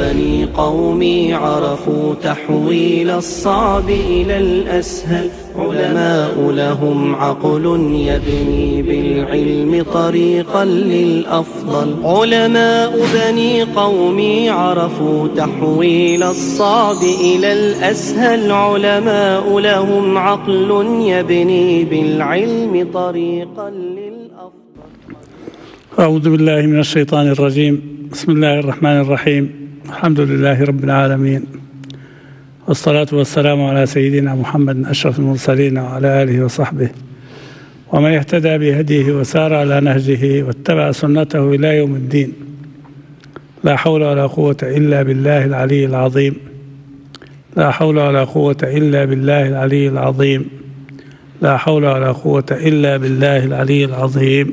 بني قومي عرفوا تحويل الصعب إلى الأسهل. علماء لهم عقل يبني بالعلم طريقا للأفضل. علماء بني قومي عرفوا تحويل الصعب إلى الأسهل. علماء لهم عقل يبني بالعلم طريقا للأفضل. أعوذ بالله من الشيطان الرجيم. بسم الله الرحمن الرحيم. الحمد لله رب العالمين، والصلاة والسلام على سيدنا محمد أشرف المرسلين وعلى آله وصحبه ومن اهتدى بهديه وسار على نهجه واتبع سنته إلى يوم الدين. لا حول ولا قوة إلا بالله العلي العظيم. لا حول ولا قوة إلا بالله العلي العظيم. لا حول ولا قوة إلا بالله العلي العظيم.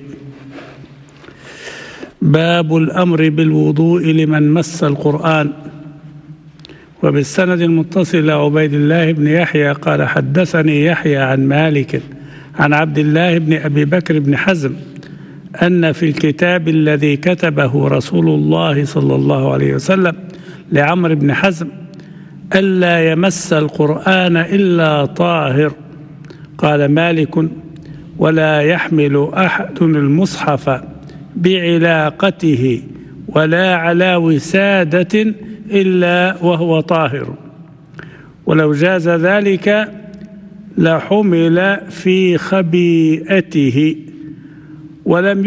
باب الأمر بالوضوء لمن مس القرآن. وبالسند المتصل إلى عبيد الله بن يحيى قال حدثني يحيى عن مالك عن عبد الله بن أبي بكر بن حزم أن في الكتاب الذي كتبه رسول الله صلى الله عليه وسلم لعمرو بن حزم ألا يمس القرآن إلا طاهر. قال مالك ولا يحمل أحد المصحف بعلاقته ولا على وسادة إلا وهو طاهر، ولو جاز ذلك لحمل في خبيئته، ولم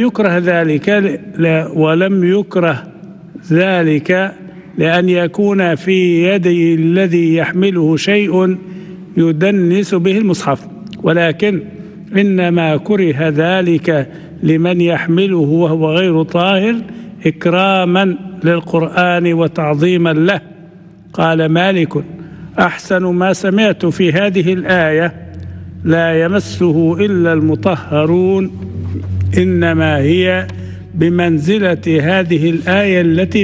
يكره ذلك لأن يكون في يدي الذي يحمله شيء يدنس به المصحف، ولكن إنما كره ذلك لمن يحمله وهو غير طاهر إكراما للقرآن وتعظيما له. قال مالك أحسن ما سمعت في هذه الآية لا يمسه إلا المطهرون إنما هي بمنزلة هذه الآية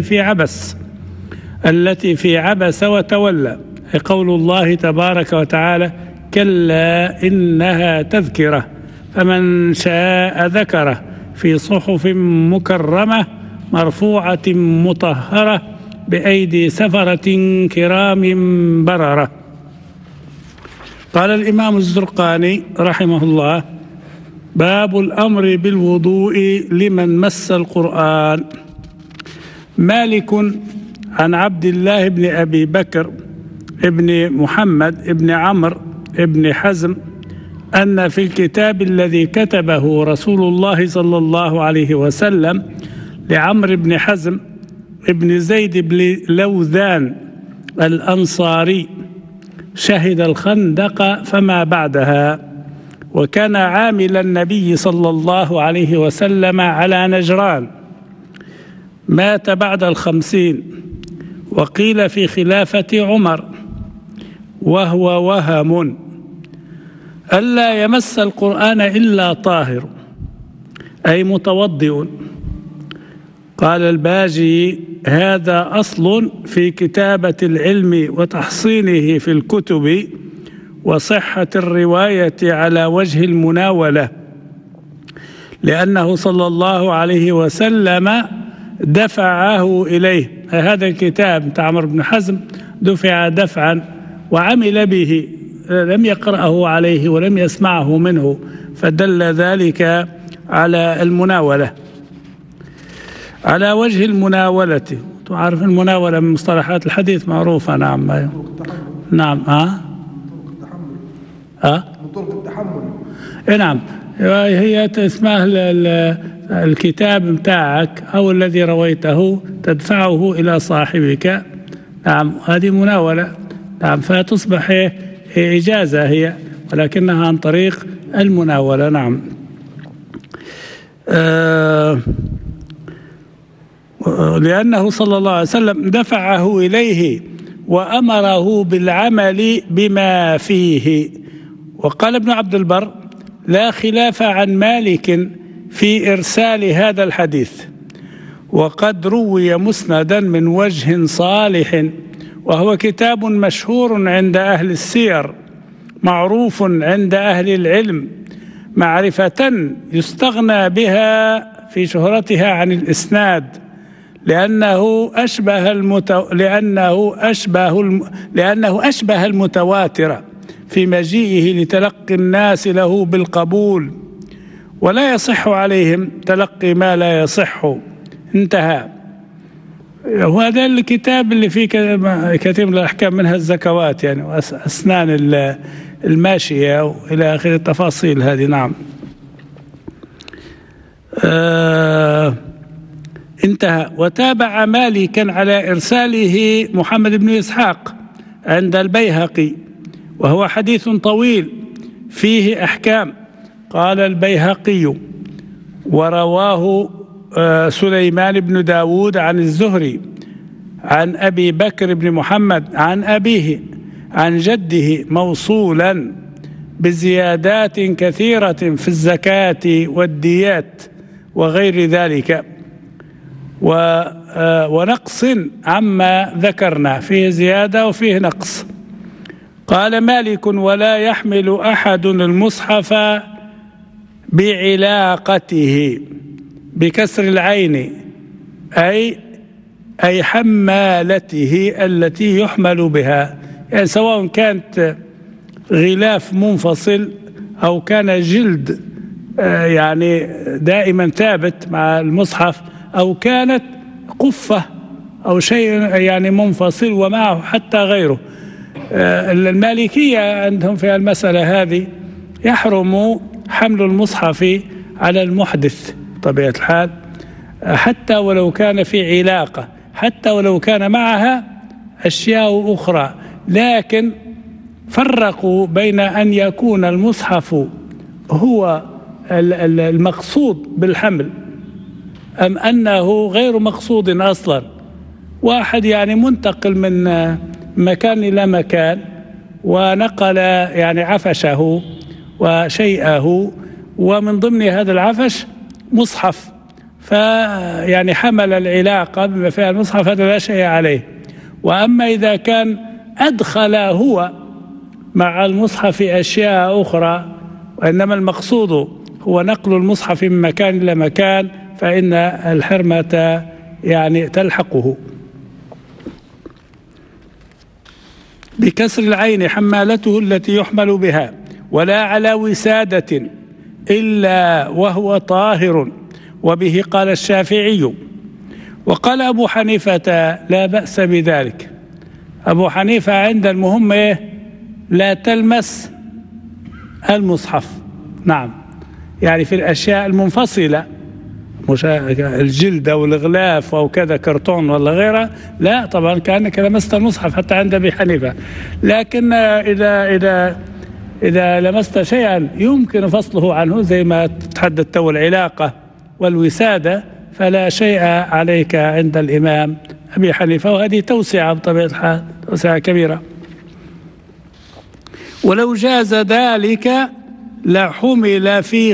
التي في عبس وتولى، قول الله تبارك وتعالى كلا إنها تذكرة فمن شاء ذكره في صحف مكرمة مرفوعة مطهرة بأيدي سفرة كرام بررة. قال الإمام الزرقاني رحمه الله باب الأمر بالوضوء لمن مس القرآن. مالك عن عبد الله بن أبي بكر ابن محمد ابن عمرو ابن حزم أن في الكتاب الذي كتبه رسول الله صلى الله عليه وسلم لعمرو بن حزم ابن زيد بن لوذان الأنصاري شهد الخندق فما بعدها، وكان عامل النبي صلى الله عليه وسلم على نجران، مات بعد 50، وقيل في خلافة عمر، وهو وهم. ألا يمس القرآن إلا طاهر أي متوضئ. قال الباجي هذا أصل في كتابة العلم وتحصينه في الكتب وصحة الرواية على وجه المناولة، لأنه صلى الله عليه وسلم دفعه إليه. هذا الكتاب بتاع عمرو بن حزم دفع دفعا وعمل به، لم يقرأه عليه ولم يسمعه منه، فدل ذلك على المناولة على وجه المناولة. تعرف المناولة من مصطلحات الحديث معروفة. نعم نعم طرق التحمل. نعم هي اسمها الكتاب متاعك أو الذي رويته تدفعه إلى صاحبك. نعم هذه مناولة. نعم فتصبح إجازة هي، ولكنها عن طريق المناولة. نعم لأنه صلى الله عليه وسلم دفعه إليه وأمره بالعمل بما فيه. وقال ابن عبد البر لا خلاف عن مالك في إرسال هذا الحديث، وقد روي مسندا من وجه صالح، وهو كتاب مشهور عند أهل السير معروف عند أهل العلم معرفة يستغنى بها في شهرتها عن الإسناد، لأنه أشبه المتواتر في مجيئه لتلقي الناس له بالقبول، ولا يصح عليهم تلقي ما لا يصح. انتهى. وهذا الكتاب اللي فيه كثير من الأحكام، منها الزكوات يعني وأسنان الماشية وإلى آخر التفاصيل هذه. نعم. انتهى. وتابع مالكا على إرساله محمد بن إسحاق عند البيهقي، وهو حديث طويل فيه أحكام. قال البيهقي: ورواه سليمان بن داود عن الزهري عن أبي بكر بن محمد عن أبيه عن جده موصولا بزيادات كثيرة في الزكاة والديات وغير ذلك، ونقص عما ذكرنا، فيه زيادة وفيه نقص. قال مالك: ولا يحمل أحد المصحف بعلاقته، بكسر العين، أي حمالته التي يحمل بها، يعني سواء كانت غلاف منفصل أو كان جلد يعني دائما ثابت مع المصحف، أو كانت قفة أو شيء يعني منفصل ومعه حتى غيره. المالكية عندهم في المسألة هذه يحرم حمل المصحف على المحدث بطبيعة الحال، حتى ولو كان في علاقة، حتى ولو كان معها أشياء أخرى. لكن فرقوا بين أن يكون المصحف هو المقصود بالحمل أم أنه غير مقصود أصلا. واحد يعني منتقل من مكان إلى مكان ونقل يعني عفشه وشيئه، ومن ضمن هذا العفش مصحف، فيعني حمل العلاقة بما فيها المصحف، هذا لا شيء عليه. وأما إذا كان أدخل هو مع المصحف أشياء أخرى، وإنما المقصود هو نقل المصحف من مكان إلى مكان، فإن الحرمة يعني تلحقه. بكسر العين حمالته التي يحمل بها، ولا على وسادة إلا وهو طاهر، وبه قال الشافعي. وقال أبو حنيفة: لا بأس بذلك. أبو حنيفة عند المهم لا تلمس المصحف. نعم، يعني في الأشياء المنفصلة، مش الجلد أو الغلاف أو كذا كرتون ولا غيره، لا طبعا كأنك لمست المصحف حتى عند أبي حنيفة. لكن إذا لمست شيئا يمكن فصله عنه، زي ما تحدث تو العلاقة والوسادة، فلا شيء عليك عند الإمام أبي حنيفة. وهذه توسعة بطبيعة الحال، توسعة كبيرة. ولو جاز ذلك لحمل في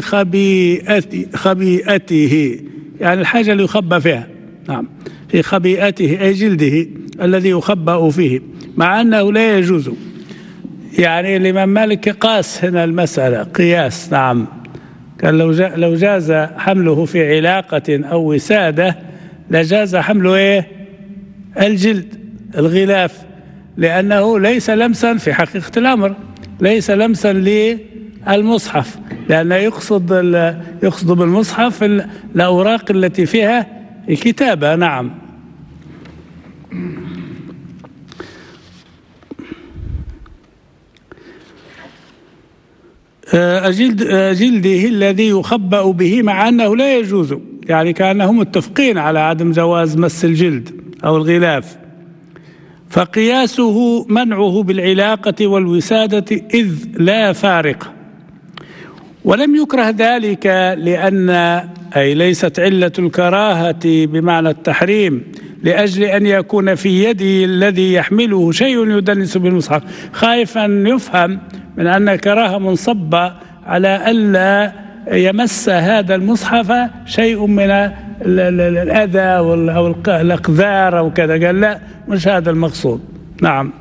خبيئته، يعني الحاجة اللي يخبى فيها. نعم، في خبيئته أي جلده الذي يخبأ فيه، مع أنه لا يجوز. يعني الإمام مالك قاس هنا المسألة قياس. نعم، كان لو جاز حمله في علاقة أو وسادة لجاز حمله الجلد الغلاف، لأنه ليس لمسا في حقيقة الأمر، ليس لمسا للمصحف، لأنه يقصد بالمصحف الأوراق التي فيها الكتابة. نعم. جلده الذي يخبأ به، مع أنه لا يجوز، يعني كأنهم متفقين على عدم جواز مس الجلد أو الغلاف. فقياسه منعه بالعلاقة والوسادة إذ لا فارق. ولم يكره ذلك لأن أي ليست علة الكراهة بمعنى التحريم لأجل أن يكون في يده الذي يحمله شيء يدنس بالمصحف، خائفا يفهم من أن الكراهة منصبة على ألا يمس هذا المصحف شيء من الأذى أو الأقذار أو كذا. قال لا، مش هذا المقصود. نعم،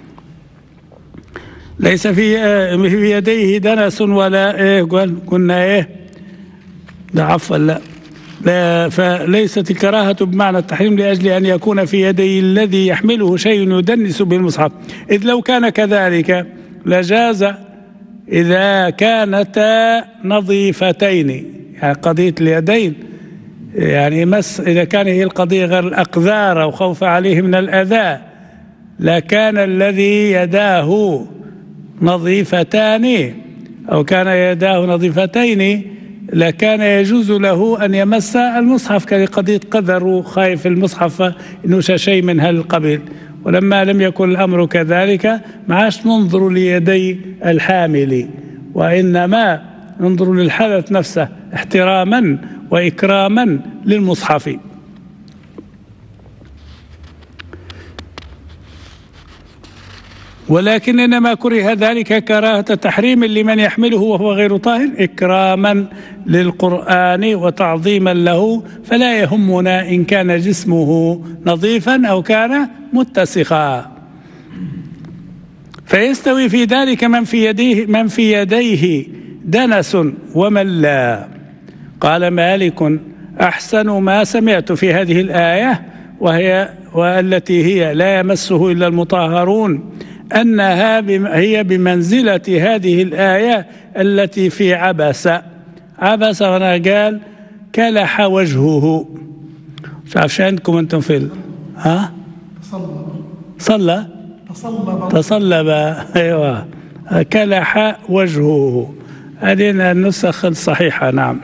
ليس في يديه دنس ولا قلنا ده عفوا لا فليست الكراهة بمعنى التحريم لأجل أن يكون في يدي الذي يحمله شيء يدنس به المصحف، إذ لو كان كذلك لجاز إذا كانتا نظيفتين، يعني قضية اليدين يعني إذا كان هي القضية غير الأقذار أو خوف عليه من الأذى لكان الذي يداه نظيفتان أو كان يداه نظيفتين لكان يجوز له أن يمس المصحف كقضية قذر وخايف المصحف إنه شيء من هالقبيل. ولما لم يكن الأمر كذلك ما عادش ننظر ليدي الحامل، وإنما ننظر للحدث نفسه احتراما وإكراما للمصحف. ولكن إنما كره ذلك كراهة تحريم لمن يحمله وهو غير طاهر إكراما للقرآن وتعظيما له، فلا يهمنا إن كان جسمه نظيفا أو كان متسخا، فيستوي في ذلك من في يديه دنس ومن لا. قال مالك: أحسن ما سمعت في هذه الآية والتي هي لا يمسه إلا المطهرون أنها هي بمنزلة هذه الآية التي في عبس. عبس هنا قال كلح وجهه، مش عارف عندكم أنتم في تصلب أيوة كلح وجهه، هذه النسخ الصحيحة. نعم.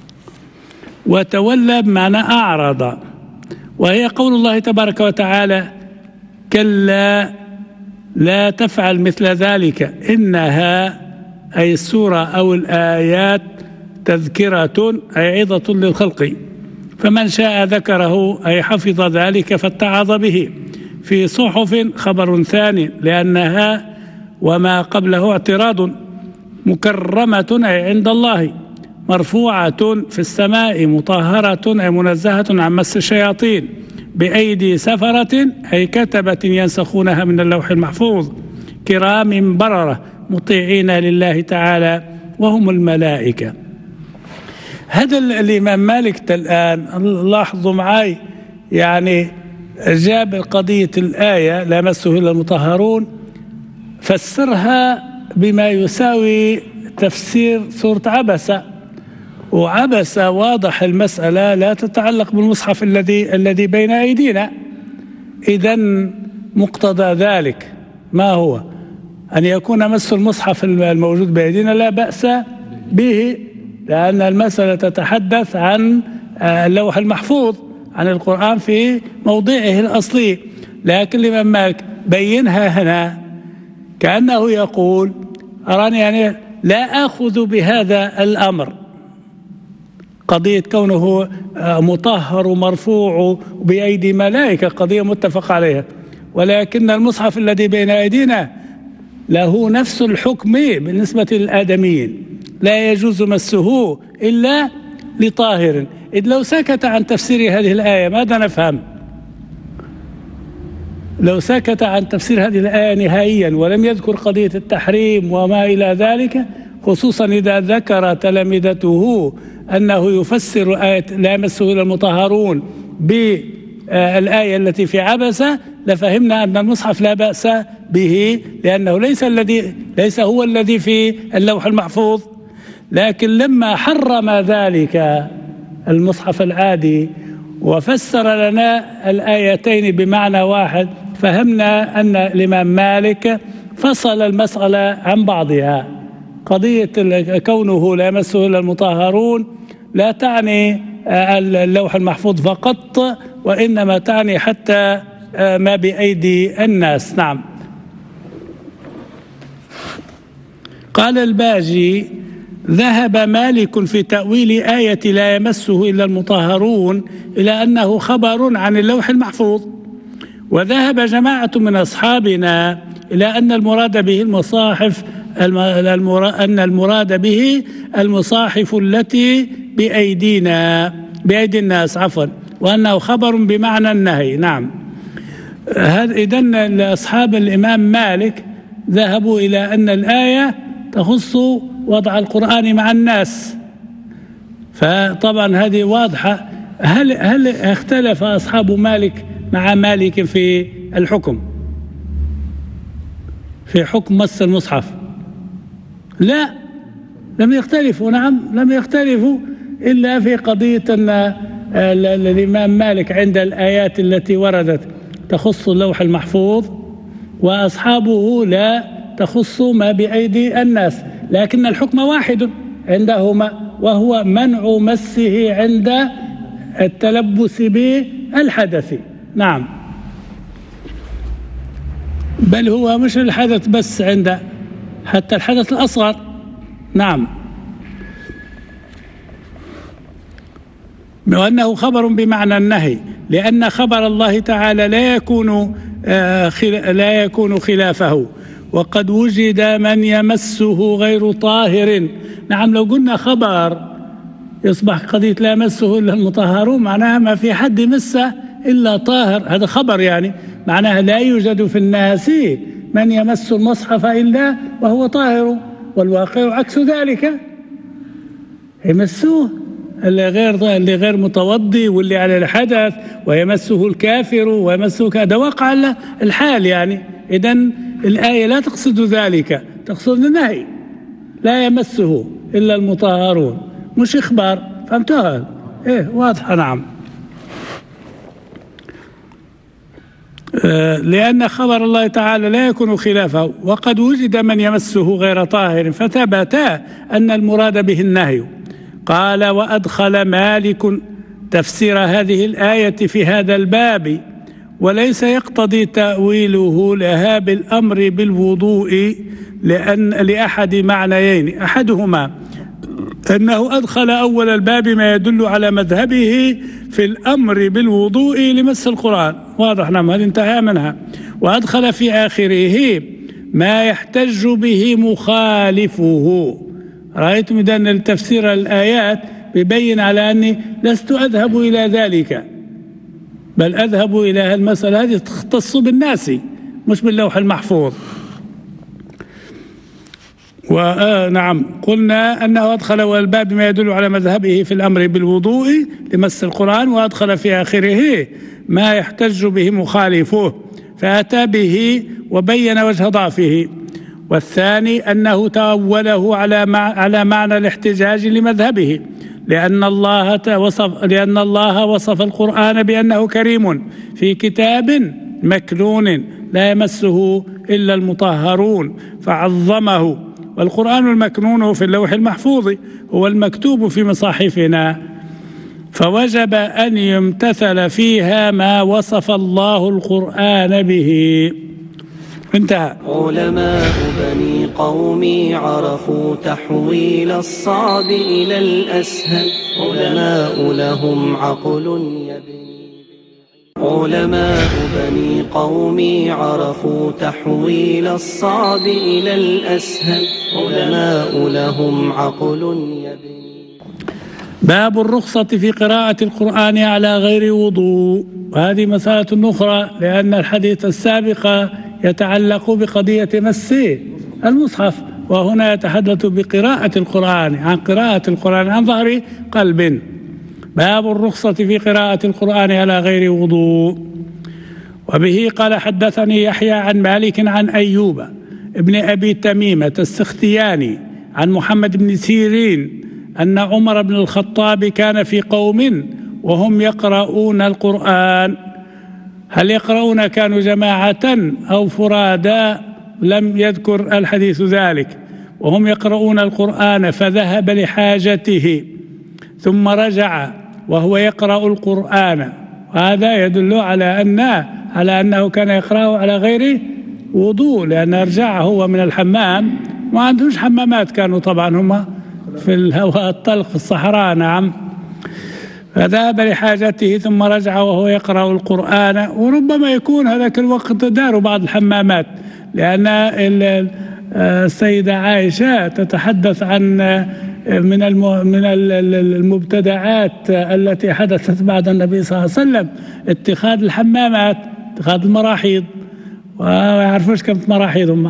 وتولى بمعنى أعرض، وهي قول الله تبارك وتعالى: كلا لا تفعل مثل ذلك إنها أي السورة أو الآيات تذكرة أي عظة للخلق، فمن شاء ذكره أي حفظ ذلك فاتعظ به. في صحف خبر ثاني لأنها وما قبله اعتراض، مكرمة أي عند الله، مرفوعة في السماء، مطهرة أي منزهة عن مس الشياطين، بأيدي سفرة أي كتبة ينسخونها من اللوح المحفوظ، كرام بررة مطيعين لله تعالى وهم الملائكة. هذا الإمام مالك الآن لاحظوا معي يعني جاب قضية الآية لا يمسه إلا المطهرون فسرها بما يساوي تفسير سورة عبسة، وعبس واضح المسألة لا تتعلق بالمصحف الذي بين أيدينا. إذن مقتضى ذلك ما هو؟ أن يكون مس المصحف الموجود بأيدينا لا بأس به، لأن المسألة تتحدث عن اللوح المحفوظ، عن القرآن في موضعه الأصلي. لكن الإمام مالك بينها هنا كأنه يقول أراني يعني لا أخذ بهذا الأمر، قضية كونه مطهر ومرفوع بأيدي ملائكة قضية متفق عليها، ولكن المصحف الذي بين أيدينا له نفس الحكم بالنسبة للآدميين، لا يجوز مسه إلا لطاهر. إذ لو سكت عن تفسير هذه الآية ماذا نفهم؟ لو سكت عن تفسير هذه الآية نهائيا ولم يذكر قضية التحريم وما إلى ذلك، خصوصا إذا ذكر تلامذته أنه يفسر آية لا يمسه إلا المطهرون بالآية التي في عبسة، لفهمنا أن المصحف لا بأس به، لأنه ليس هو الذي في اللوح المحفوظ. لكن لما حرم ذلك المصحف العادي وفسر لنا الآيتين بمعنى واحد، فهمنا أن الإمام مالك فصل المسألة عن بعضها. قضية كونه لا يمسه إلا المطهرون لا تعني اللوح المحفوظ فقط، وإنما تعني حتى ما بأيدي الناس. نعم. قال الباجي: ذهب مالك في تأويل آية لا يمسه إلا المطهرون إلى أنه خبر عن اللوح المحفوظ، وذهب جماعة من أصحابنا إلى أن المراد به المصاحف المصاحف التي بأيدي الناس وأنه خبر بمعنى النهي. نعم. إذن أصحاب الإمام مالك ذهبوا إلى أن الآية تخص وضع القرآن مع الناس، فطبعا هذه واضحة. هل اختلف أصحاب مالك مع مالك في الحكم، في حكم مس المصحف؟ لا، لم يختلفوا. نعم، لم يختلفوا إلا في قضية أن الإمام مالك عند الآيات التي وردت تخص اللوح المحفوظ، وأصحابه لا تخص ما بأيدي الناس، لكن الحكم واحد عندهما، وهو منع مسه عند التلبس بالحدث. نعم، بل هو مش الحدث بس، عند حتى الحدث الأصغر. نعم، وأنه خبر بمعنى النهي، لأن خبر الله تعالى لا يكون خلافه، وقد وجد من يمسه غير طاهر. نعم، لو قلنا خبر يصبح قضية لا يمسه إلا المطهرون، معناها ما في حد يمسه إلا طاهر، هذا خبر، يعني معناها لا يوجد في الناس من يمس المصحف إلا وهو طاهر، والواقع عكس ذلك، يمسوه اللي غير متوضي واللي على الحدث، ويمسه الكافر ويمسه هذا واقع الحال. يعني إذن الآية لا تقصد ذلك، تقصد النهي، لا يمسه إلا المطهرون، مش إخبار. فهمتها؟ إيه، واضحة. نعم، لأن خبر الله تعالى لا يكون خلافه، وقد وجد من يمسه غير طاهر، فثبت أن المراد به النهي. قال: وأدخل مالك تفسير هذه الآية في هذا الباب، وليس يقتضي تأويله لها بالأمر بالوضوء لأحد معنيين: أحدهما أنه أدخل أول الباب ما يدل على مذهبه في الأمر بالوضوء لمس القرآن، واضح. نعم، هذا انتهى منها. وأدخل في آخره ما يحتج به مخالفه. رأيتم إذن التفسير الآيات بيبين على أني لست أذهب إلى ذلك، بل أذهب إلى المسألة هذه تختص بالناس مش باللوح المحفوظ. ونعم، قلنا أنه أدخل أول الباب ما يدل على مذهبه في الأمر بالوضوء لمس القرآن، وأدخل في آخره ما يحتج به مخالفه، فأتى به وبين وجه ضعفه. والثاني أنه تأوله على معنى الاحتجاج لمذهبه، لأن الله وصف القرآن بأنه كريم في كتاب مكنون لا يمسه إلا المطهرون، فعظمه. والقرآن المكنون في اللوح المحفوظ هو المكتوب في مصاحفنا، فوجب أن يمتثل فيها ما وصف الله القرآن به. انتهى. علماء بني قومي عرفوا تحويل الصعب إلى الأسهل، علماء لهم عقل يبني. علماء بني قومي عرفوا تحويل الصعب إلى الأسهل، علماء لهم عقل يبني. باب الرخصة في قراءة القرآن على غير وضوء. وهذه مسألة أخرى، لأن الحديث السابق يتعلق بقضية مس المصحف، وهنا يتحدث بقراءة القرآن، عن قراءة القرآن عن ظهر قلب. باب الرخصة في قراءة القرآن على غير وضوء. وبه قال: حدثني يحيى عن مالك عن أيوب ابن أبي تميمة السختياني عن محمد بن سيرين أن عمر بن الخطاب كان في قوم وهم يقرؤون القرآن. هل يقرؤون كانوا جماعة أو فرادا؟ لم يذكر الحديث ذلك. وهم يقرؤون القرآن فذهب لحاجته ثم رجع وهو يقرأ القرآن، وهذا يدل على أنه كان يقرأه على غير وضوء، لأن رجع هو من الحمام، ما عندهمش حمامات، كانوا طبعا هم في الهواء الطلق في الصحراء. نعم، فذهب لحاجته ثم رجع وهو يقرأ القرآن. وربما يكون هذاك الوقت داروا بعض الحمامات، لأن السيدة عائشة تتحدث عن من المبتدعات التي حدثت بعد النبي صلى الله عليه وسلم اتخاذ الحمامات، اتخاذ المراحيض، ويعرفوش كم مراحيض هم،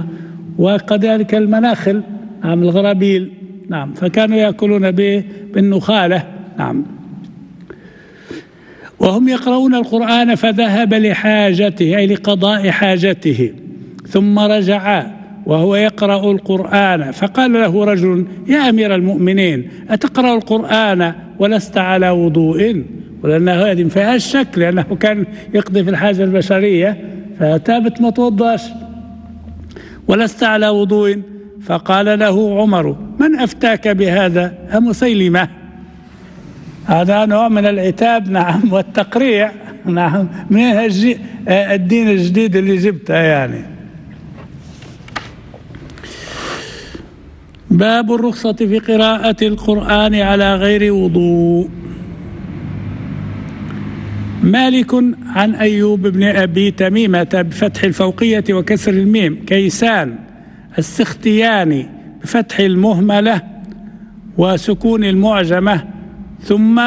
وكذلك المناخل، نعم، الغرابيل. نعم، فكانوا يأكلون بالنخالة نعم. وهم يقرؤون القرآن فذهب لحاجته أي لقضاء حاجته ثم رجع وهو يقرأ القرآن فقال له رجل يا أمير المؤمنين أتقرأ القرآن ولست على وضوء؟ ولأنه هذه ما فيهاش شك لأنه كان يقضي في الحاجة البشرية فتابت ما توضاش ولست على وضوء. فقال له عمر من أفتاك بهذا أمسيلمة؟ هذا نوع من العتاب نعم والتقريع نعم من الدين الجديد اللي جبته يعني. باب الرخصة في قراءة القرآن على غير وضوء. مالك عن أيوب بن أبي تميمة بفتح الفوقية وكسر الميم كيسان السختياني بفتح المهملة وسكون المعجمة ثم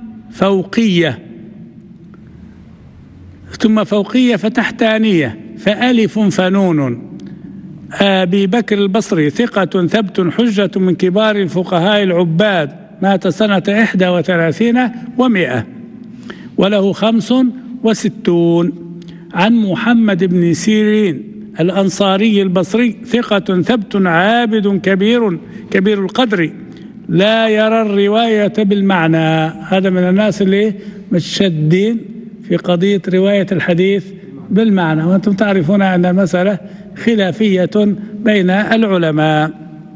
فوقية فتحتانية فألف فنون. أبي بكر البصري ثقة ثبت حجة من كبار الفقهاء العباد مات سنة 31 و100 وله 65. عن محمد بن سيرين الأنصاري البصري ثقة ثبت عابد كبير القدر لا يرى الرواية بالمعنى. هذا من الناس اللي متشدين في قضية رواية الحديث بالمعنى وأنتم تعرفون أن المسألة خلافية بين العلماء.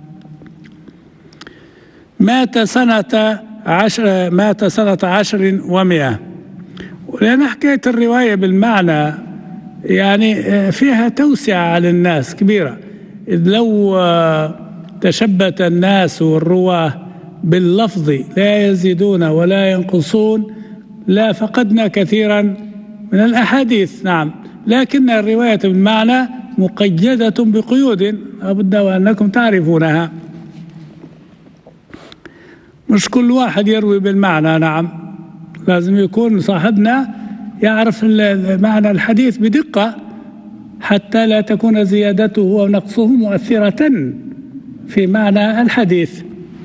مات سنة 10 و100. ولأن حكاية الرواية بالمعنى يعني فيها توسعة على الناس كبيرة. إذ لو تشبت الناس والرواه باللفظ لا يزيدون ولا ينقصون لا فقدنا كثيرا من الأحاديث. نعم لكن الرواية بالمعنى مقيدة بقيود لابد وأنكم تعرفونها. مش كل واحد يروي بالمعنى. نعم لازم يكون صاحبنا يعرف معنى الحديث بدقة حتى لا تكون زيادته أو نقصه مؤثرة في معنى الحديث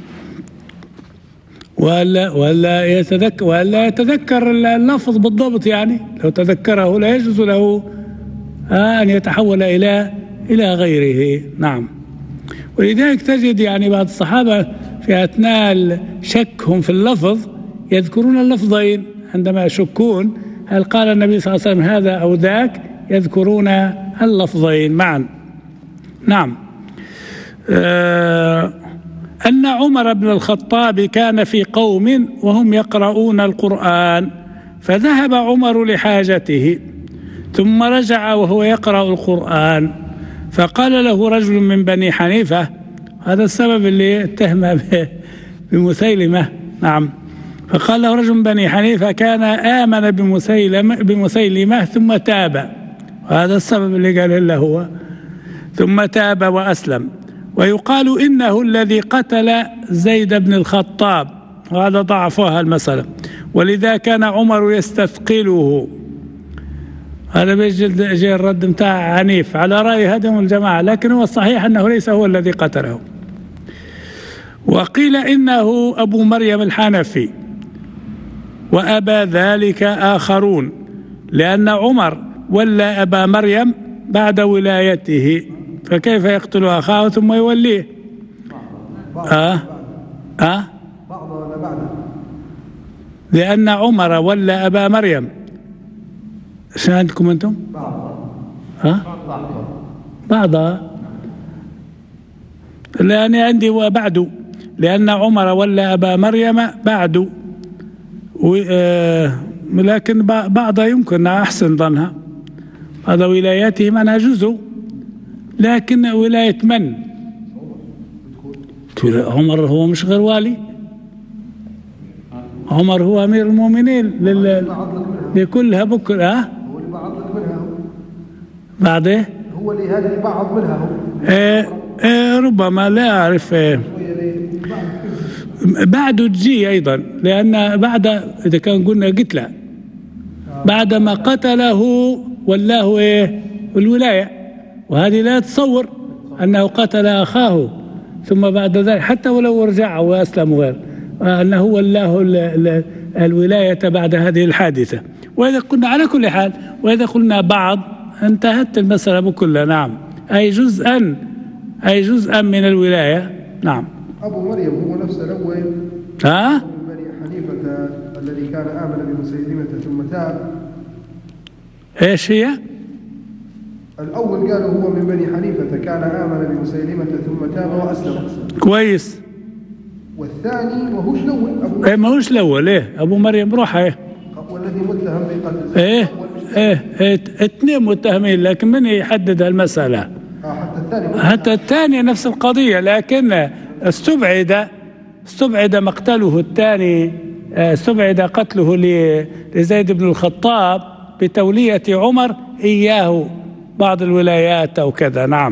ولا يتذكر اللفظ بالضبط. يعني لو تذكره لا يجوز له أن يتحول إلى غيره. نعم ولذلك تجد يعني بعض الصحابة في أثناء شكهم في اللفظ يذكرون اللفظين عندما يشكون هل قال النبي صلى الله عليه وسلم هذا أو ذاك يذكرون اللفظين معا. نعم. أن عمر بن الخطاب كان في قوم وهم يقرؤون القرآن فذهب عمر لحاجته ثم رجع وهو يقرأ القرآن فقال له رجل من بني حنيفة هذا السبب اللي اتهم بمسيلمة. نعم فقال له رجل من بني حنيفة كان آمن بمسيلمة ثم تاب وهذا السبب اللي قال له هو ثم تاب وأسلم. ويقال إنه الذي قتل زيد بن الخطاب وهذا ضعفها المسألة ولذا كان عمر يستثقله. هذا بيجي الرد متاع عنيف على رأي هدم الجماعة لكن هو الصحيح أنه ليس هو الذي قتله. وقيل إنه أبو مريم الحنفي وأبى ذلك آخرون لأن عمر ولى أبا مريم بعد ولايته فكيف يقتل أخاه ثم يوليه؟ لأن عمر ولى أبا مريم. شو عندكم أنتم؟ بعضها لأن عندي وبعد لأن عمر ولى أبا مريم بعد لكن بعضها يمكن أحسن ظنها بعض ولاياته منها جزء لكن ولاية من؟ عمر هو مش غير والي. عمر هو أمير المؤمنين لكلها بكر. بعد إيه؟ هو اللي هذا اللي بعض منها ربما لا أعرف. بعد تجي أيضا لأن بعد إذا كان قلنا قتله بعد ما قتله والله الولاية وهذه لا تصور أنه قتل أخاه ثم بعد ذلك حتى ولو رجع وأسلم غير أنه ولاه الولاية بعد هذه الحادثة. وإذا قلنا على كل حال، وإذا قلنا بعض انتهت المسألة بكلها. نعم، أي جزءا من الولاية. نعم. أبو مريم هو نفس الأول من بني حنيفة الذي كان آمن بمسيلمة ثم تاب. إيش هي؟ الأول قالوا هو من بني حنيفة كان آمن بمسيلمة ثم تاب وأسلم. كويس. والثاني وهوش الأول. ما هوش الأول. أبو مريم روح. والذي متهم بقتل. اثنين متهمين، لكن من يحدد المسألة؟ حتى الثاني نفس القضية، لكن استبعد مقتله الثاني، استبعد قتله لزيد بن الخطاب بتولية عمر إياه بعض الولايات أو كذا. نعم.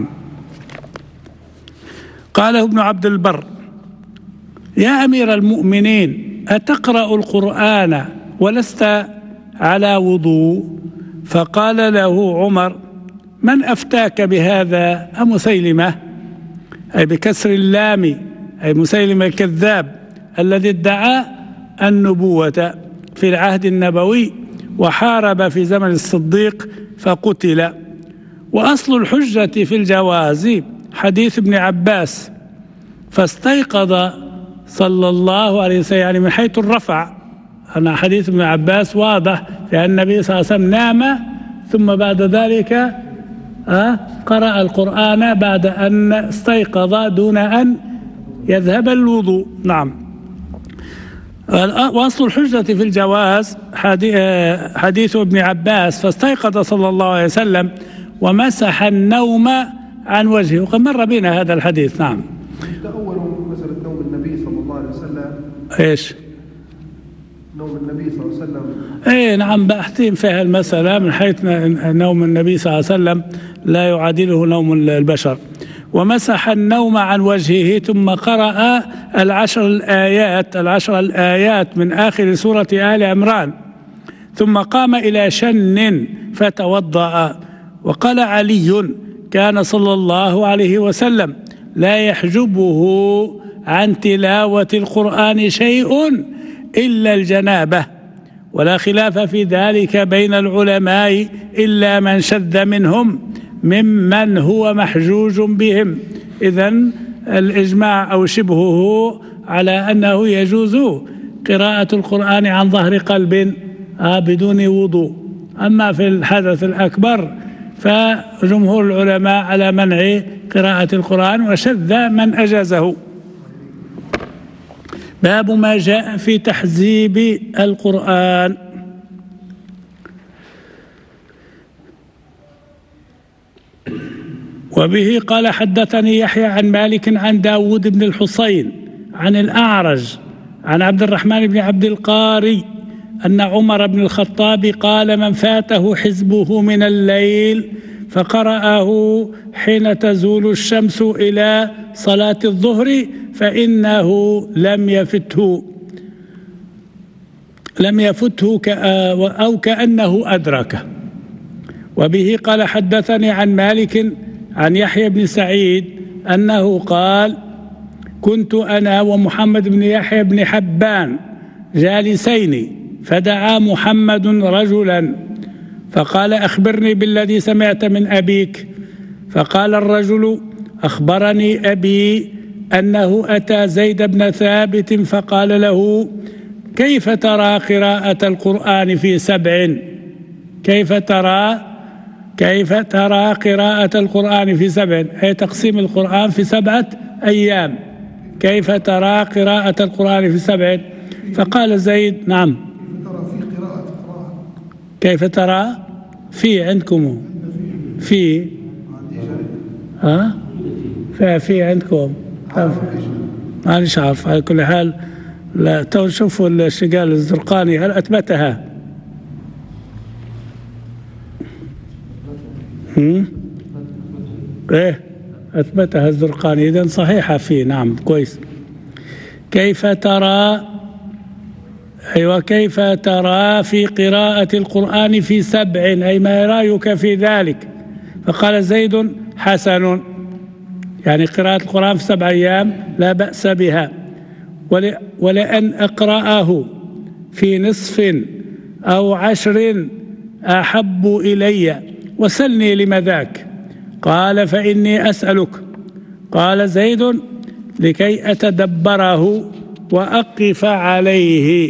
قاله ابن عبد البر: يا أمير المؤمنين، أتقرأ القرآن ولست على وضوء؟ فقال له عمر: من أفتاك بهذا؟ أمسيلمة، أي بكسر اللام، أي مسيلمة الكذاب الذي ادعى النبوة في العهد النبوي وحارب في زمن الصديق فقتل. وأصل الحجة في الجواز حديث ابن عباس: فاستيقظ صلى الله عليه وسلم، يعني من حيث الرفع، أن حديث ابن عباس واضح في أن النبي صلى الله عليه وسلم نام ثم بعد ذلك قرأ القرآن بعد أن استيقظ دون أن يذهب الوضوء. نعم. وأصل الحجة في الجواز حديث ابن عباس: فاستيقظ صلى الله عليه وسلم ومسح النوم عن وجهه. وقد مر بنا هذا الحديث. نعم. أول مسألة نوم النبي صلى الله عليه وسلم. إيش؟ نوم النبي صلى الله عليه وسلم. نعم، باحثين فيها المسألة من حيث نوم النبي صلى الله عليه وسلم لا يعادله نوم البشر. ومسح النوم عن وجهه ثم قرأ العشر الآيات من آخر سورة آل عمران، ثم قام إلى شن فتوضأ. وقال علي: كان صلى الله عليه وسلم لا يحجبه عن تلاوة القرآن شيء إلا الجنابة، ولا خلاف في ذلك بين العلماء إلا من شذ منهم ممن هو محجوج بهم. إذن الإجماع أو شبهه على أنه يجوز قراءة القرآن عن ظهر قلب بدون وضوء. أما في الحدث الأكبر فجمهور العلماء على منع قراءة القرآن، وشذ من أجازه. باب ما جاء في تحزيب القرآن. وبه قال: حدثني يحيى عن مالك عن داود بن الحصين عن الأعرج عن عبد الرحمن بن عبد القاري أن عمر بن الخطاب قال: من فاته حزبه من الليل فقرأه حين تزول الشمس إلى صلاة الظهر فإنه لم يفته أو كأنه أدركه. وبه قال: حدثني عن مالك عن يحيى بن سعيد أنه قال: كنت أنا ومحمد بن يحيى بن حبان جالسين، فدعا محمد رجلا فقال: أخبرني بالذي سمعت من أبيك. فقال الرجل: أخبرني أبي أنه أتى زيد بن ثابت فقال له: كيف ترى قراءة القرآن في 7؟ كيف ترى قراءة القرآن في 7؟ أي تقسيم القرآن في 7 أيام. كيف ترى قراءة القرآن في 7؟ فقال زيد: نعم. كيف ترى في عندكم؟ في في عندكم مانيش عارف. على كل حال لا تشوفوا الشقال الزرقاني هل أثبتها؟ ايه أثبتها الزرقاني، إذن صحيحة فيه. نعم كويس. كيف ترى كيف ترى في قراءة القرآن في 7؟ أي ما رأيك في ذلك؟ فقال زيد: حسن، يعني قراءة القرآن في 7 أيام لا بأس بها. ولأن أقرأه في نصف أو 10 أحب إلي، وسلني لم ذاك؟ قال فإني أسألك. قال زيد لكي أتدبره وأقف عليه.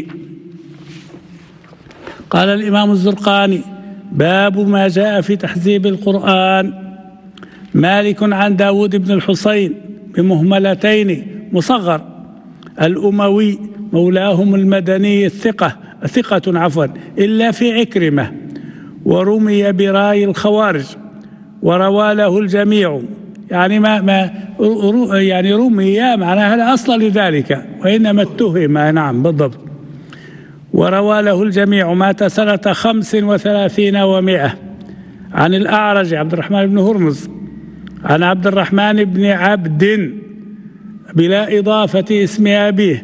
قال الإمام الزرقاني: باب ما جاء في تحذيب القرآن. مالك عن داود بن الحصين بمهملتين مصغر الأموي مولاهم المدني ثقة إلا في عكرمة، ورمي براي الخوارج وروى له الجميع. يعني يعني رمي معناها لا أصل لذلك، وإنما اتهم. نعم بالضبط. وروى له الجميع. مات سنة 35 و100. عن الأعرج عبد الرحمن بن هرمز عن عبد الرحمن بن عبد بلا إضافة اسم أبيه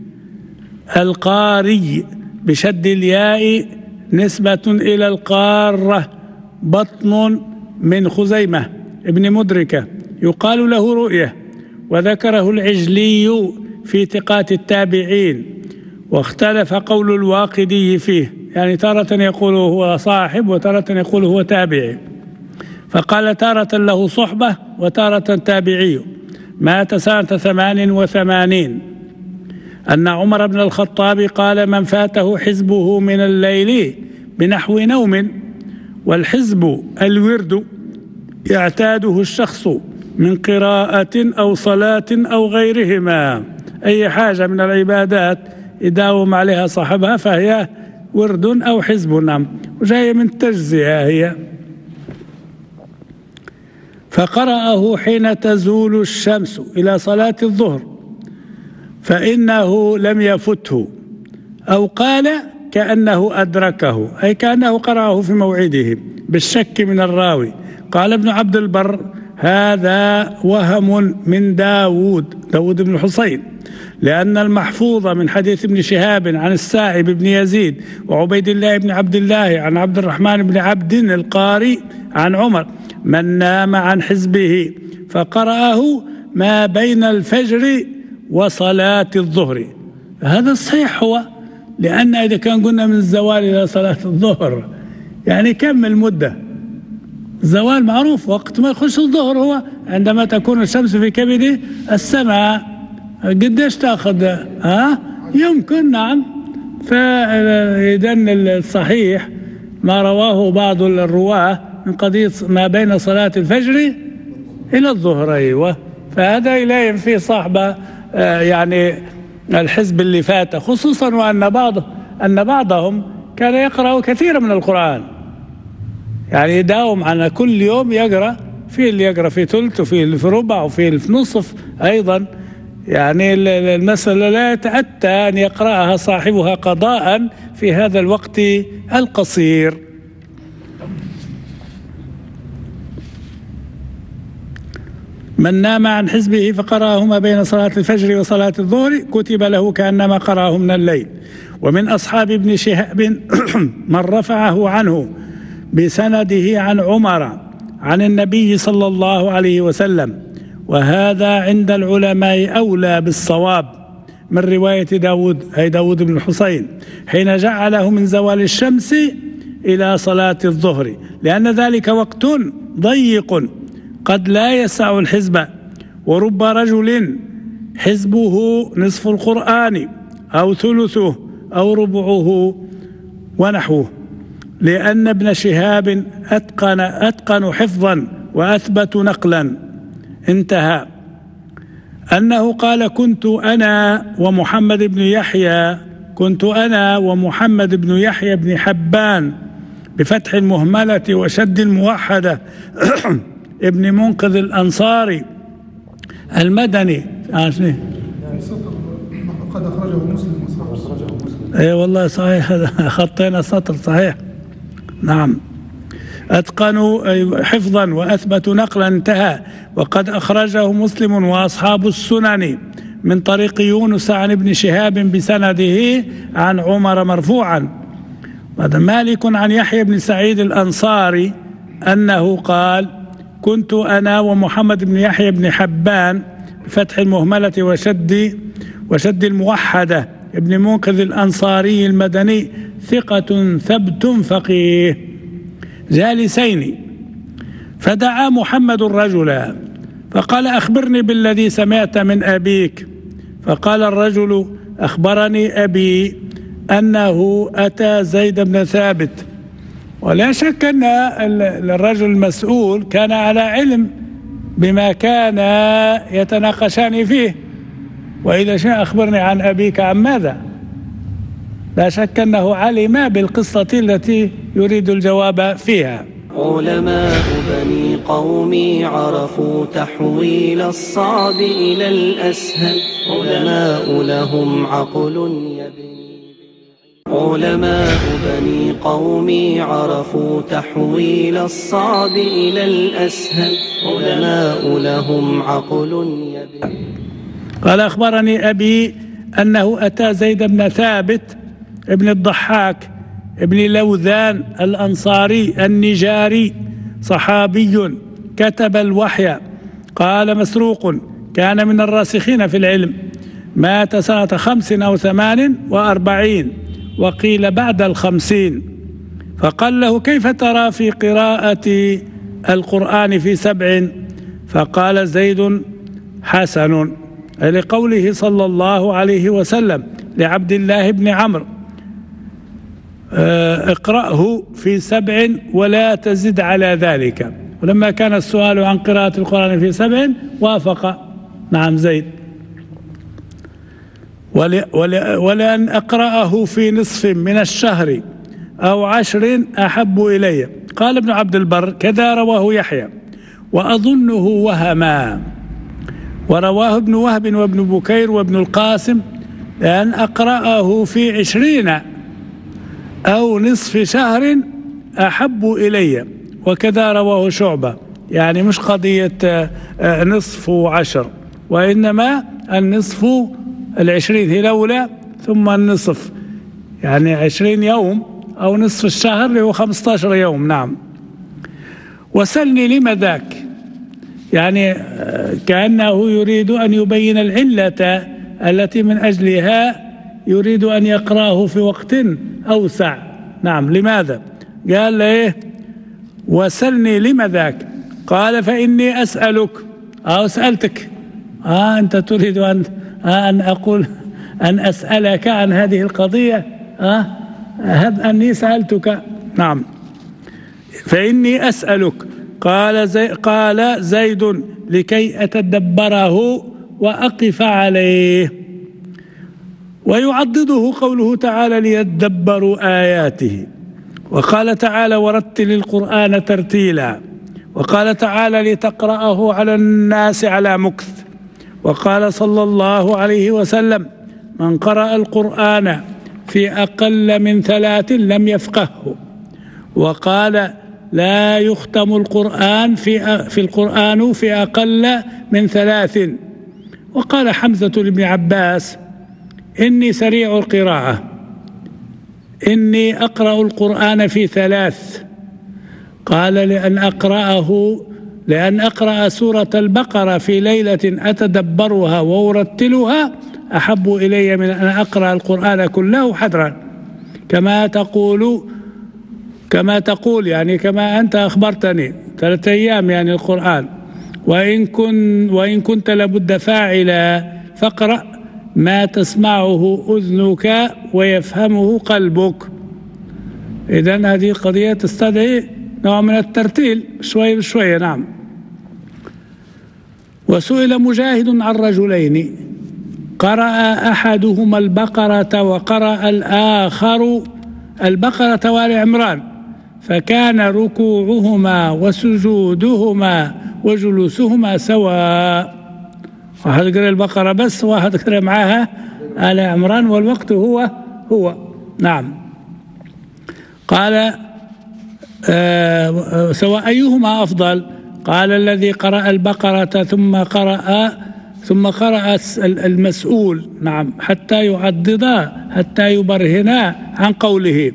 القاري بشد الياء نسبة إلى القارة بطن من خزيمة ابن مدركة يقال له رؤية، وذكره العجلي في ثقات التابعين، واختلف قول الواقدي فيه، يعني تارة يقول هو صاحب وتارة يقول هو تابعي، فقال تارة له صحبة وتارة تابعي. مات سنة 88. أن عمر بن الخطاب قال: من فاته حزبه من الليل بنحو نوم، والحزب الورد يعتاده الشخص من قراءة أو صلاة أو غيرهما، أي حاجة من العبادات يداوم عليها صاحبها فهي ورد أو حزب. نعم، وجاية من تجزئة هي. فقرأه حين تزول الشمس إلى صلاة الظهر فإنه لم يفته، أو قال كأنه أدركه، أي كأنه قرأه في موعده بالشك من الراوي. قال ابن عبد البر: هذا وهم من داود بن الحصين، لأن المحفوظ من حديث ابن شهاب عن السائب بن يزيد وعبيد الله بن عبد الله عن عبد الرحمن بن عبد القاري عن عمر: من نام عن حزبه فقرأه ما بين الفجر وصلاة الظهر. هذا الصحيح، هو لأن إذا كان قلنا من الزوال إلى صلاة الظهر يعني كم المدة؟ الزوال معروف وقت ما يخش الظهر هو عندما تكون الشمس في كبد السماء. قديش تأخذ؟ يمكن. نعم. فإذن الصحيح ما رواه بعض الرواه من قضية ما بين صلاة الفجر إلى الظهر. أيوة، فهذا يلايم فيه صاحبه يعني الحزب اللي فات، خصوصا وأن بعضهم كان يقرأ كثيرا من القرآن، يعني يداوم على كل يوم يقرأ، في اللي يقرأ في ثلث وفي اللي في ربع وفي اللي في نصف أيضا. يعني المسألة لا يتأتى أن يقرأها صاحبها قضاء في هذا الوقت القصير. من نام عن حزبه فقرأه ما بين صلاة الفجر وصلاة الظهر كتب له كأنما قرأه من الليل. ومن أصحاب ابن شهاب من رفعه عنه بسنده عن عمر عن النبي صلى الله عليه وسلم، وهذا عند العلماء أولى بالصواب من رواية داود، أي داود بن الحصين، حين جعله من زوال الشمس إلى صلاة الظهر، لأن ذلك وقت ضيق قد لا يسع الحزب، ورب رجل حزبه نصف القرآن أو ثلثه أو ربعه ونحوه، لأن ابن شهاب أتقن حفظا وأثبت نقلا. انتهى. أنه قال: كنت أنا ومحمد بن يحيى بن حبان بفتح المهملة وشد الموحدة ابن منقذ الأنصاري المدني. قد أخرجه مسلم وصحابه. اي والله صحيح، هذا خطينا سطر صحيح. نعم. أتقنوا حفظا وأثبتوا نقلا. انتهى. وقد أخرجه مسلم وأصحاب السنن من طريق يونس عن ابن شهاب بسنده عن عمر مرفوعا. مالك عن يحيى بن سعيد الأنصاري أنه قال: كنت أنا ومحمد بن يحيى بن حبان بفتح المهملة وشد الموحدة ابن منقذ الأنصاري المدني ثقة ثبت فقيه جالسين، فدعا محمد رجلا فقال: أخبرني بالذي سمعت من أبيك. فقال الرجل: أخبرني أبي أنه أتى زيد بن ثابت. ولا شك أن الرجل المسؤول كان على علم بما كان يتناقشان فيه، وإذا شاء أخبرني عن أبيك عن ماذا؟ لا شك أنه علم بالقصة التي يريد الجواب فيها. علماء بني قومي عرفوا تحويل الصعب إلى الأسهل، علماء لهم عقل يبني. علماء بني قومي عرفوا تحويل الصعب إلى الأسهل، علماء لهم عقل يبني. قال: أخبرني أبي أنه أتى زيد بن ثابت ابن الضحاك ابن لوذان الأنصاري النجاري صحابي كتب الوحي. قال مسروق كان من الراسخين في العلم، مات سنة 5 أو 48 وقيل بعد 50. فقال له: كيف ترى في قراءة القرآن في 7؟ فقال زيد: حسن، لقوله صلى الله عليه وسلم لعبد الله بن عمرو: اقرأه في 7 ولا تزد على ذلك. ولما كان السؤال عن قراءة القرآن في 7 وافق نعم زيد. ولأن أقرأه في نصف من الشهر أو 10 أحب إلي. قال ابن عبد البر: كذا رواه يحيى وأظنه وهما، ورواه ابن وهب وابن بكير وابن القاسم لأن أقرأه في 20 أو نصف شهر أحب إلي، وكذا رواه شعبة. يعني مش قضية نصف و10، وإنما النصف 20 هي الأولى ثم النصف، يعني 20 يوم أو نصف الشهر اللي هو 15 يوم. نعم. وسلني لم ذاك، يعني كأنه يريد أن يبين العلة التي من أجلها يريد أن يقرأه في وقت أوسع. نعم. لماذا؟ قال له: وسلني لم ذاك. قال: فإني أسألك أو سألتك. أنت تريد أن أقول أن أسألك عن هذه القضية؟ هب أني سألتك. نعم. فإني أسألك. قال زيد: لكي أتدبره وأقف عليه. ويعضده قوله تعالى: ليدبروا آياته. وقال تعالى: ورتل القرآن ترتيلا. وقال تعالى: لتقرأه على الناس على مكث. وقال صلى الله عليه وسلم: من قرأ القرآن في أقل من 3 لم يفقهه. وقال: لا يختم القرآن في القرآن في أقل من 3. وقال حمزة لابن عباس: إني سريع القراءة، إني أقرأ القرآن في 3. قال: لأن أقرأ سورة البقرة في ليلة أتدبرها وأرتلها أحب إلي من أن أقرأ القرآن كله حدرا، كما تقول يعني كما أنت أخبرتني 3 أيام يعني القرآن. وإن كنت لابد فاعلا فاقرأ ما تسمعه أذنك ويفهمه قلبك. إذن هذه القضية تستدعي نوع من الترتيل شوي بشوية. نعم. وسئل مجاهد عن رجلين قرأ أحدهما البقرة وقرأ الآخر البقرة وآل عمران، فكان ركوعهما وسجودهما وجلوسهما سواء. واحد قرأ البقرة بس، واحد قرأ معها آل عمران، والوقت هو. نعم. قال: سواء أيهما أفضل؟ قال: الذي قرأ البقرة ثم قرأ المسؤول. نعم. حتى يعضدا، حتى يبرهنا عن قوله.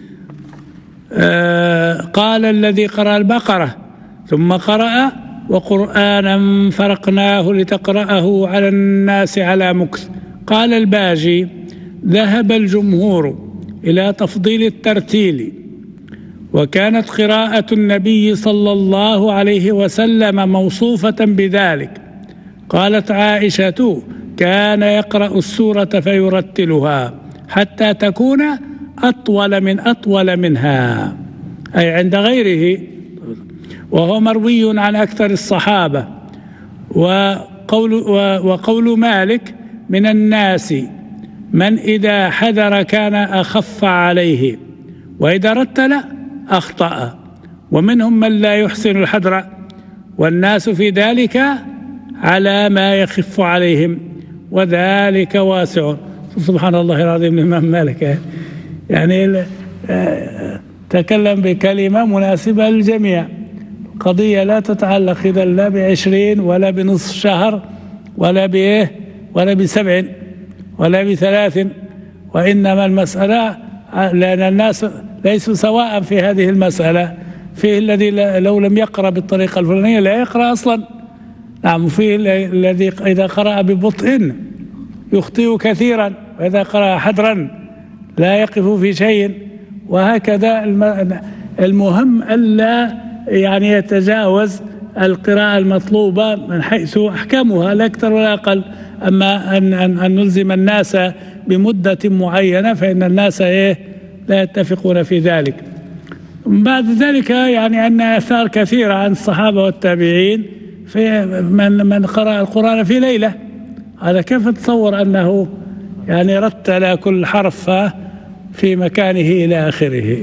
قال: الذي قرأ البقرة ثم قرأ: وقرآنا فرقناه لتقرأه على الناس على مكث. قال الباجي: ذهب الجمهور إلى تفضيل الترتيل، وكانت قراءة النبي صلى الله عليه وسلم موصوفة بذلك. قالت عائشة: كان يقرأ السورة فيرتلها حتى تكون أطول منها، أي عند غيره، وهو مروي عن أكثر الصحابة. وقول مالك: من الناس من إذا حذر كان أخف عليه، وإذا رتل أخطأ، ومنهم من لا يحسن الحذر، والناس في ذلك على ما يخف عليهم، وذلك واسع. سبحان الله العظيم. الإمام مالك يعني تكلم بكلمة مناسبة للجميع، قضية لا تتعلق إذا لا ب20 ولا بنصف شهر ولا ب7 ولا ب3، وإنما المسألة لأن الناس ليسوا سواء في هذه المسألة. فيه الذي لو لم يقرأ بالطريقة الفلانية لا يقرأ أصلا، نعم، وفيه الذي إذا قرأ ببطء يخطئ كثيرا، وإذا قرأ حذرا لا يقف في شيء، وهكذا. المهم ألا يعني يتجاوز القراءة المطلوبة من حيث أحكامها لا أكثر ولا أقل. أما أن نلزم الناس بمدة معينة فإن الناس لا يتفقون في ذلك. بعد ذلك يعني أن آثار كثيرة عن الصحابة والتابعين في من قرأ القرآن في ليلة، هذا كيف تصور أنه يعني رتل كل حرف في مكانه إلى آخره.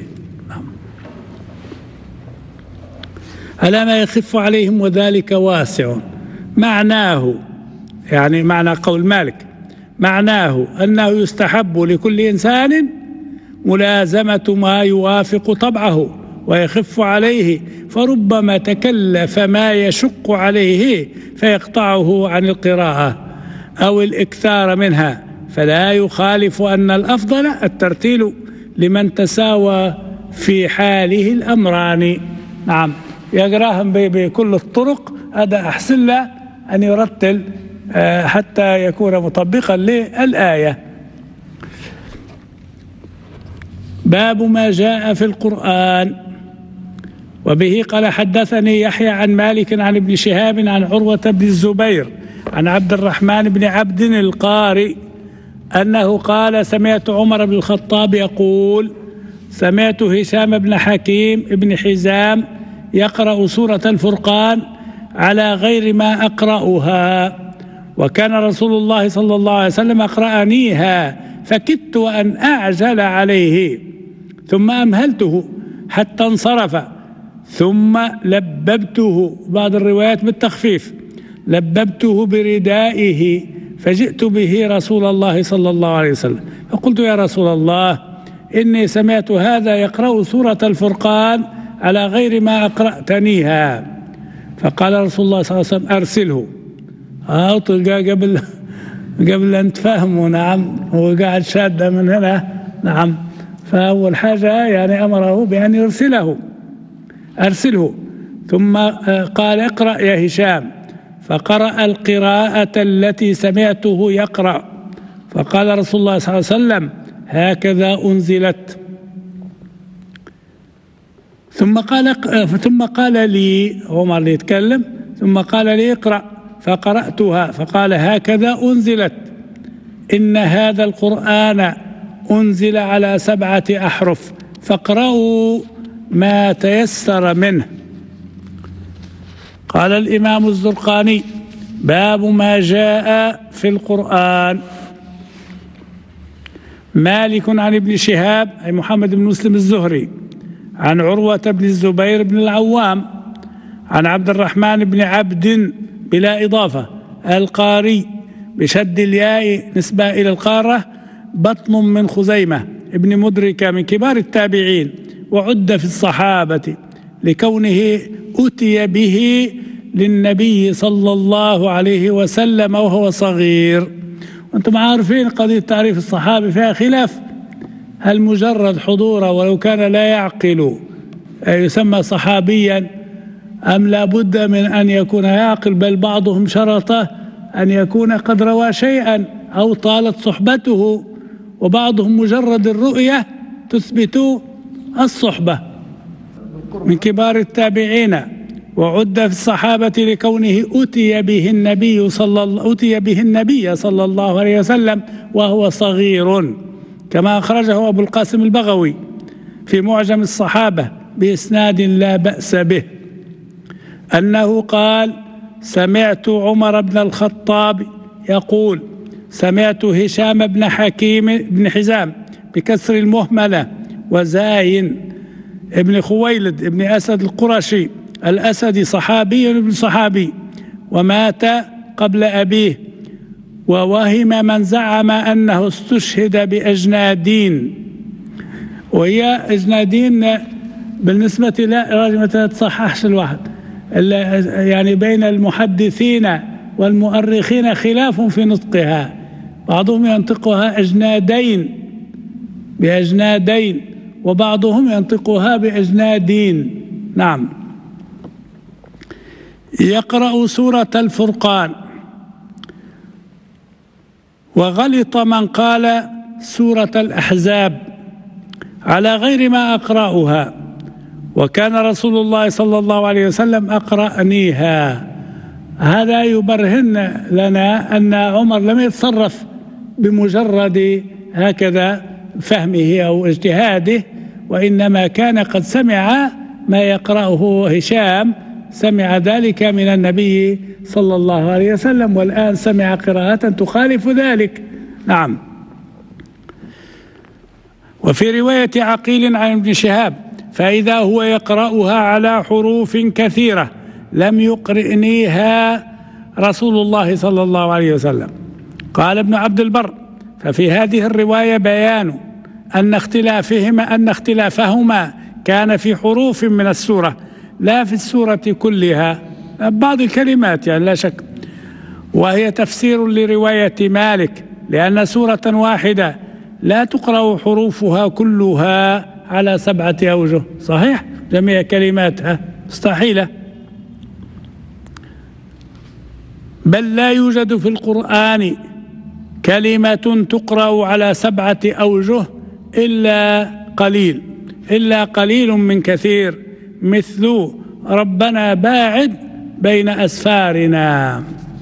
ألا ما يخف عليهم وذلك واسع. معناه يعني معنى قول مالك معناه أنه يستحب لكل إنسان ملازمة ما يوافق طبعه ويخف عليه، فربما تكلف ما يشق عليه فيقطعه عن القراءة أو الإكثار منها، فلا يخالف أن الأفضل الترتيل لمن تساوى في حاله الأمران. نعم، يقراهم بكل الطرق، هذا أحسن له أن يرتل حتى يكون مطبقا للآية. باب ما جاء في القرآن. وبه قال حدثني يحيى عن مالك عن ابن شهاب عن عروة بن الزبير عن عبد الرحمن بن عبد القاري أنه قال: سمعت عمر بن الخطاب يقول: سمعت هشام بن حكيم بن حزام يقرأ سورة الفرقان على غير ما أقرأها، وكان رسول الله صلى الله عليه وسلم أقرأنيها، فكدت أن أعجل عليه ثم أمهلته حتى انصرف، ثم لببته، بعض الروايات بالتخفيف، لببته بردائه فجئت به رسول الله صلى الله عليه وسلم، فقلت: يا رسول الله، إني سمعت هذا يقرأ سورة الفرقان على غير ما أقرأتنيها. فقال رسول الله صلى الله عليه وسلم: أرسله. قبل أن تفهموا. نعم، هو قاعد شادة من هنا. نعم، فأول حاجة يعني أمره بأن أرسله. ثم قال: اقرأ يا هشام، فقرأ القراءة التي سمعته يقرأ، فقال رسول الله صلى الله عليه وسلم: هكذا أنزلت. ثم قال لي، عمر اللي يتكلم، ثم قال لي: اقرأ، فقرأتها، فقال: هكذا أنزلت، إن هذا القرآن أنزل على 7 أحرف، فاقرأوا ما تيسر منه. قال الإمام الزرقاني: باب ما جاء في القرآن. مالك عن ابن شهاب أي محمد بن مسلم الزهري عن عروة بن الزبير بن العوام عن عبد الرحمن بن عبد بلا إضافة القاري بشد الياء نسبة إلى القارة، بطن من خزيمة ابن مدركة من كبار التابعين، وعد في الصحابة لكونه أتي به للنبي صلى الله عليه وسلم وهو صغير. وأنتم عارفين قضية تعريف الصحابي فيها خلاف، هل مجرد حضوره ولو كان لا يعقل يسمى صحابيا، أم لا بد من أن يكون يعقل، بل بعضهم شرط أن يكون قد روى شيئا أو طالت صحبته، وبعضهم مجرد الرؤية تثبت الصحبة من كبار التابعين. وعد في الصحابة لكونه أتي به النبي صلى الله عليه وسلم وهو صغير، كما أخرجه أبو القاسم البغوي في معجم الصحابة بإسناد لا بأس به، أنه قال: سمعت عمر بن الخطاب يقول: سمعت هشام بن حكيم بن حزام بكسر المهملة وزاين ابن خويلد ابن أسد القرشي الأسدي صحابي ابن صحابي ومات قبل أبيه، ووهم من زعم أنه استشهد بأجنادين، وهي أجنادين بالنسبة لا تصححش الواحد، يعني بين المحدثين والمؤرخين خلاف في نطقها، بعضهم ينطقها أجنادين بأجنادين، وبعضهم ينطقها بأجنادين. نعم. يقرأ سورة الفرقان، وغلط من قال سورة الأحزاب على غير ما أقرأها، وكان رسول الله صلى الله عليه وسلم أقرأنيها. هذا يبرهن لنا أن عمر لم يتصرف بمجرد هكذا فهمه أو اجتهاده، وإنما كان قد سمع ما يقرأه هشام، سمع ذلك من النبي صلى الله عليه وسلم، والآن سمع قراءة تخالف ذلك. نعم. وفي رواية عقيل عن ابن شهاب: فإذا هو يقرأها على حروف كثيرة لم يقرئنيها رسول الله صلى الله عليه وسلم. قال ابن عبد البر: ففي هذه الرواية بيان أن اختلافهما كان في حروف من السورة لا في السورة كلها، بعض الكلمات يعني لا شك، وهي تفسير لرواية مالك، لأن سورة واحدة لا تقرأ حروفها كلها على 7 أوجه، صحيح؟ جميع كلماتها مستحيلة، بل لا يوجد في القرآن كلمة تقرأ على 7 أوجه إلا قليل من كثير، مثل ربنا باعد بين أسفارنا،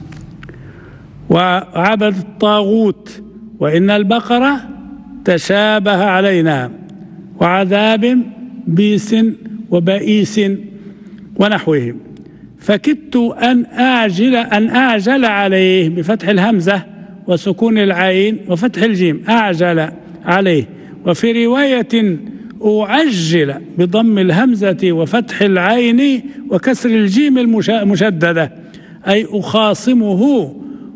وعبد الطاغوت، وإن البقرة تشابه علينا، وعذاب بيس وبئيس ونحوهم. فكدت أن أعجل عليه بفتح الهمزة وسكون العين وفتح الجيم، أعجل عليه. وفي رواية أعجل بضم الهمزة وفتح العين وكسر الجيم المشددة، أي أخاصمه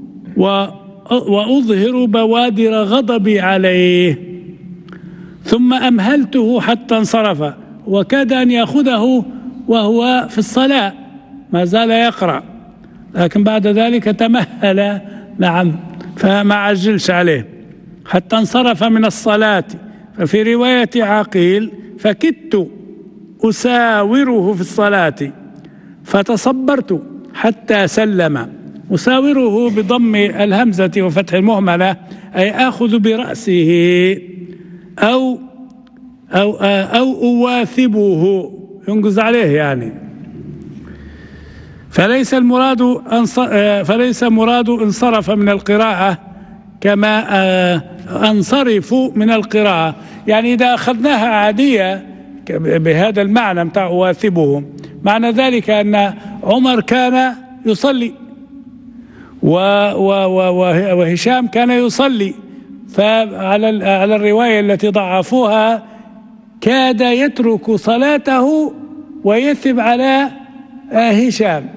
وأظهر بوادر غضبي عليه، ثم أمهلته حتى انصرف، وكاد أن يأخذه وهو في الصلاة ما زال يقرأ، لكن بعد ذلك تمهل. نعم. فما عجلش عليه حتى انصرف من الصلاة. ففي رواية عقيل: فكدت أساوره في الصلاة فتصبرت حتى سلم. أساوره بضم الهمزة وفتح المهملة، أي آخذ برأسه أو أواثبه، ينقز عليه يعني. فليس مراد انصرف من القراءة كما انصرف من القراءة، يعني إذا أخذناها عادية بهذا المعنى متاع أواثبهم، معنى ذلك أن عمر كان يصلي وهشام كان يصلي، فعلى الرواية التي ضعفوها كاد يترك صلاته ويثب على هشام.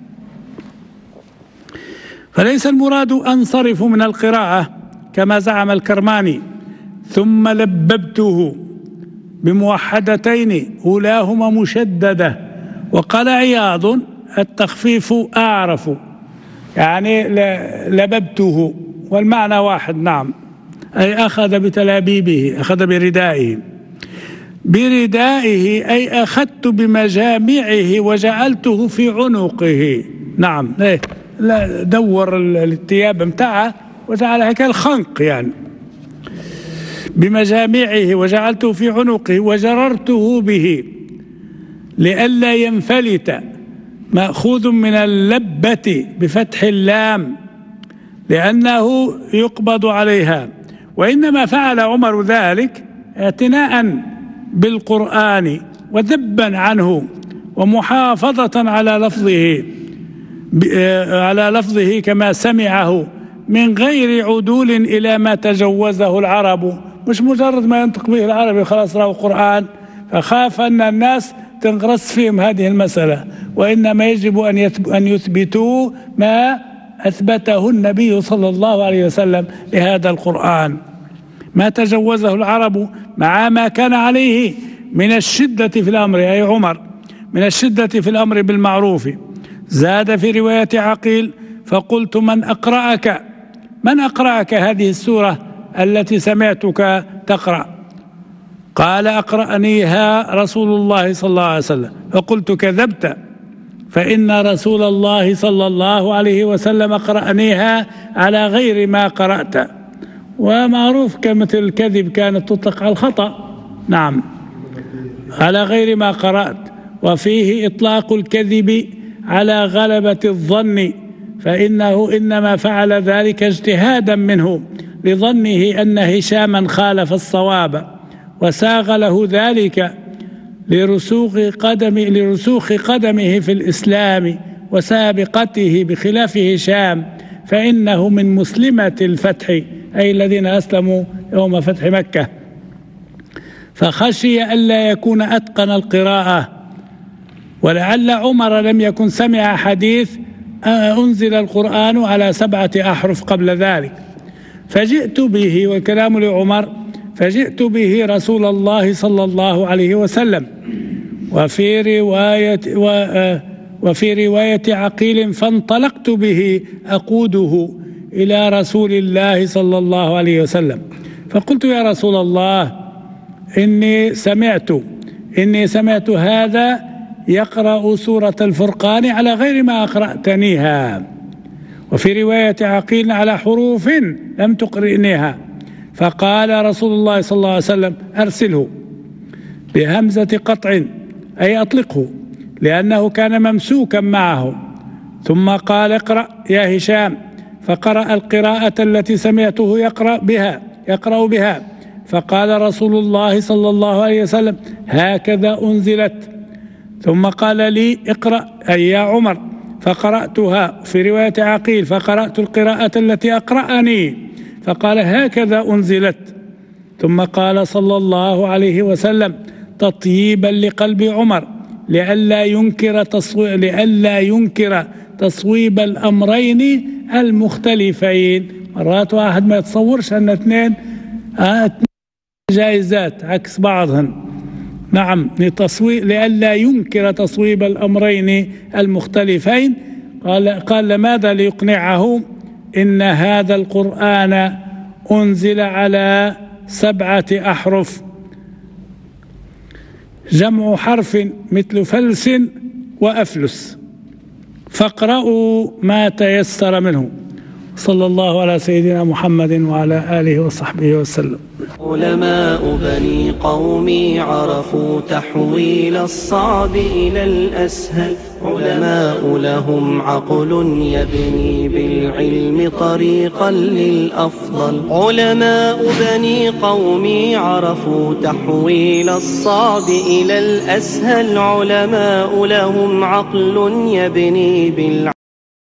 فليس المراد أنصرف من القراءة كما زعم الكرماني. ثم لببته بموحدتين أولاهما مشددة. وقال عياض: التخفيف أعرف، يعني لببته، والمعنى واحد. نعم، أي أخذ بتلابيبه، أخذ بردائه أي أخذت بمجامعه وجعلته في عنقه. نعم، لا دور الثياب متاعه وجعل هيك الخنق يعني بمجامعه، وجعلته في عنقه وجررته به لئلا ينفلت، مأخوذ من اللبة بفتح اللام لأنه يقبض عليها. وإنما فعل عمر ذلك اعتناء بالقرآن وذبا عنه ومحافظة على لفظه كما سمعه من غير عدول إلى ما تجوزه العرب. مش مجرد ما ينطق به العربي خلاص رأوا قرآن، فخاف أن الناس تنغرس فيهم هذه المسألة، وإنما يجب أن يثبتوا ما أثبته النبي صلى الله عليه وسلم لهذا القرآن، ما تجوزه العرب مع ما كان عليه من الشدة في الأمر، أي عمر من الشدة في الأمر بالمعروف. زاد في رواية عقيل: فقلت من أقرأك هذه السورة التي سمعتك تقرأ؟ قال: أقرأنيها رسول الله صلى الله عليه وسلم. فقلت: كذبت، فإن رسول الله صلى الله عليه وسلم أقرأنيها على غير ما قرأت. ومعروف كلمة الكذب كانت تطلق على الخطأ، نعم، على غير ما قرأت. وفيه إطلاق الكذب على غلبة الظن، فإنه إنما فعل ذلك اجتهادا منه لظنه أن هشاما خالف الصواب، وساغ له ذلك لرسوخ قدمه في الإسلام وسابقته، بخلاف هشام فإنه من مسلمة الفتح، أي الذين أسلموا يوم فتح مكة، فخشي ألا يكون أتقن القراءة. ولعل عمر لم يكن سمع حديث أنزل القرآن على 7 أحرف قبل ذلك، فجئت به، والكلام لعمر، فجئت به رسول الله صلى الله عليه وسلم. وفي رواية عقيل: فانطلقت به أقوده إلى رسول الله صلى الله عليه وسلم، فقلت: يا رسول الله، إني سمعت هذا يقرأ سورة الفرقان على غير ما أقرأتنيها، وفي رواية عقيل: على حروف لم تقرئنيها. فقال رسول الله صلى الله عليه وسلم: أرسله بهمزة قطع، أي أطلقه، لأنه كان ممسوكا معه. ثم قال: اقرأ يا هشام، فقرأ القراءة التي سمعته يقرأ بها. فقال رسول الله صلى الله عليه وسلم: هكذا أنزلت. ثم قال لي: اقرأ أي يا عمر، فقرأتها. في رواية عقيل: فقرأت القراءة التي أقرأني. فقال: هكذا أنزلت. ثم قال صلى الله عليه وسلم تطييبا لقلب عمر لئلا ينكر تصويب الأمرين المختلفين. مرات واحد ما يتصورش أن اثنين جائزات عكس بعضهن، نعم، لئلا ينكر تصويب الأمرين المختلفين. قال لماذا؟ ليقنعه إن هذا القرآن أنزل على 7 أحرف، جمع حرف مثل فلس وأفلس، فاقرأوا ما تيسر منه. صلى الله على سيدنا محمد وعلى آله وصحبه وسلم. علماء بني قومي عرفوا تحويل الصعب إلى الأسهل، علماء لهم عقل يبني بالعلم طريقا للأفضل. علماء بني قومي عرفوا تحويل الصعب إلى الأسهل، علماء لهم عقل يبني بالعلم